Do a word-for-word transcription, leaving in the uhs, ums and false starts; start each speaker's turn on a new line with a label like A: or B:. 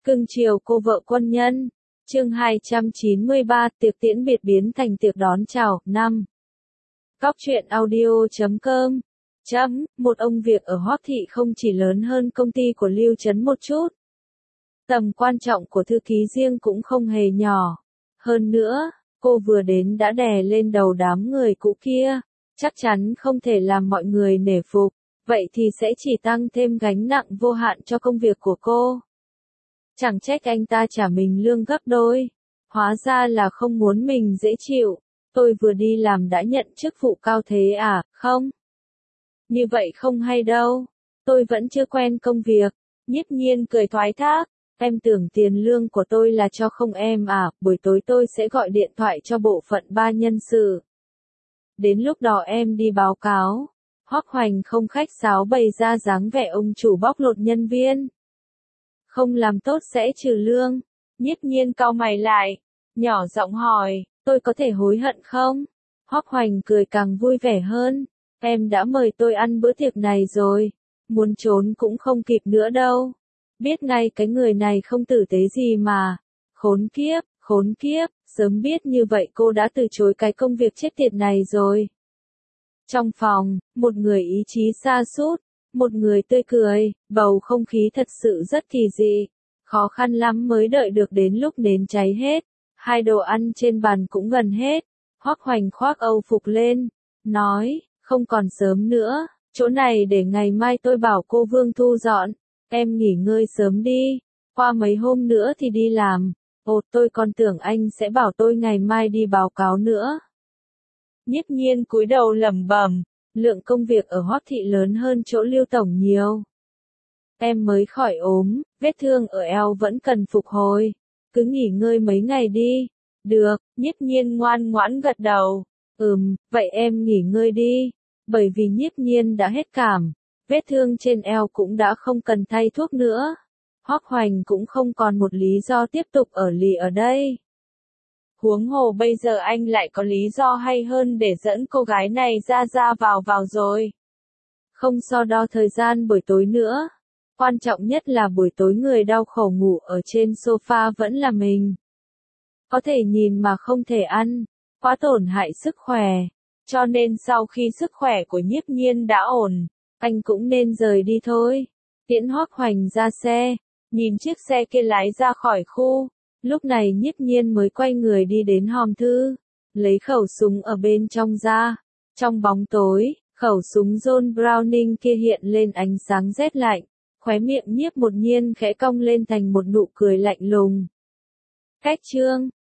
A: Cưng chiều cô vợ quân nhân. Chương hai trăm chín mươi ba, tiệc tiễn biệt biến thành tiệc đón chào. năm. Cóc truyện audio chấm com. Chấm, một ông việc ở Hoắc Thị không chỉ lớn hơn công ty của Lưu Trấn một chút. Tầm quan trọng của thư ký riêng cũng không hề nhỏ. Hơn nữa, cô vừa đến đã đè lên đầu đám người cũ kia, chắc chắn không thể làm mọi người nể phục, vậy thì sẽ chỉ tăng thêm gánh nặng vô hạn cho công việc của cô. Chẳng trách anh ta trả mình lương gấp đôi, hóa ra là không muốn mình dễ chịu. Tôi vừa đi làm đã nhận chức vụ cao thế à, không? Như vậy không hay đâu, tôi vẫn chưa quen công việc. Nhiếp Nhiên cười thoái thác, em tưởng tiền lương của tôi là cho không em à, buổi tối tôi sẽ gọi điện thoại cho bộ phận ba nhân sự. Đến lúc đó em đi báo cáo. Hoắc Hoành không khách sáo bày ra dáng vẻ ông chủ bóc lột nhân viên. Không làm tốt sẽ trừ lương. Nhiếp Nhiên cau mày lại, nhỏ giọng hỏi, tôi có thể hối hận không? Hoắc Hoành cười càng vui vẻ hơn, em đã mời tôi ăn bữa tiệc này rồi, muốn trốn cũng không kịp nữa đâu. Biết ngay cái người này không tử tế gì mà. Khốn kiếp, khốn kiếp, sớm biết như vậy cô đã từ chối cái công việc chết tiệt này rồi. Trong phòng, một người ý chí sa sút, một người tươi cười, bầu không khí thật sự rất kỳ dị. Khó khăn lắm mới đợi được đến lúc nến cháy hết. Hai đồ ăn trên bàn cũng gần hết. Hoắc Hoành khoác âu phục lên, nói, không còn sớm nữa, chỗ này để ngày mai tôi bảo cô Vương thu dọn. Em nghỉ ngơi sớm đi, qua mấy hôm nữa thì đi làm. Ồ, tôi còn tưởng anh sẽ bảo tôi ngày mai đi báo cáo nữa. Nhiếp Nhiên cúi đầu lẩm bẩm, lượng công việc ở Hoắc Thị lớn hơn chỗ Lưu tổng nhiều. Em mới khỏi ốm, vết thương ở eo vẫn cần phục hồi, cứ nghỉ ngơi mấy ngày đi. Được, Nhiếp Nhiên ngoan ngoãn gật đầu. Ừm, vậy em nghỉ ngơi đi. Bởi vì Nhiếp Nhiên đã hết cảm, vết thương trên eo cũng đã không cần thay thuốc nữa. Hoắc Hoành cũng không còn một lý do tiếp tục ở lì ở đây. Huống hồ bây giờ anh lại có lý do hay hơn để dẫn cô gái này ra ra vào vào rồi. Không so đo thời gian buổi tối nữa. Quan trọng nhất là buổi tối người đau khổ ngủ ở trên sofa vẫn là mình. Có thể nhìn mà không thể ăn, quá tổn hại sức khỏe. Cho nên sau khi sức khỏe của Nhiếp Nhiên đã ổn, anh cũng nên rời đi thôi. Tiễn Hoắc Hoành ra xe, nhìn chiếc xe kia lái ra khỏi khu. Lúc này Nhiếp Nhiên mới quay người đi đến hòm thư, lấy khẩu súng ở bên trong ra. Trong bóng tối, khẩu súng John Browning kia hiện lên ánh sáng rét lạnh, khóe miệng Nhiếp Một Nhiên khẽ cong lên thành một nụ cười lạnh lùng. Cách chương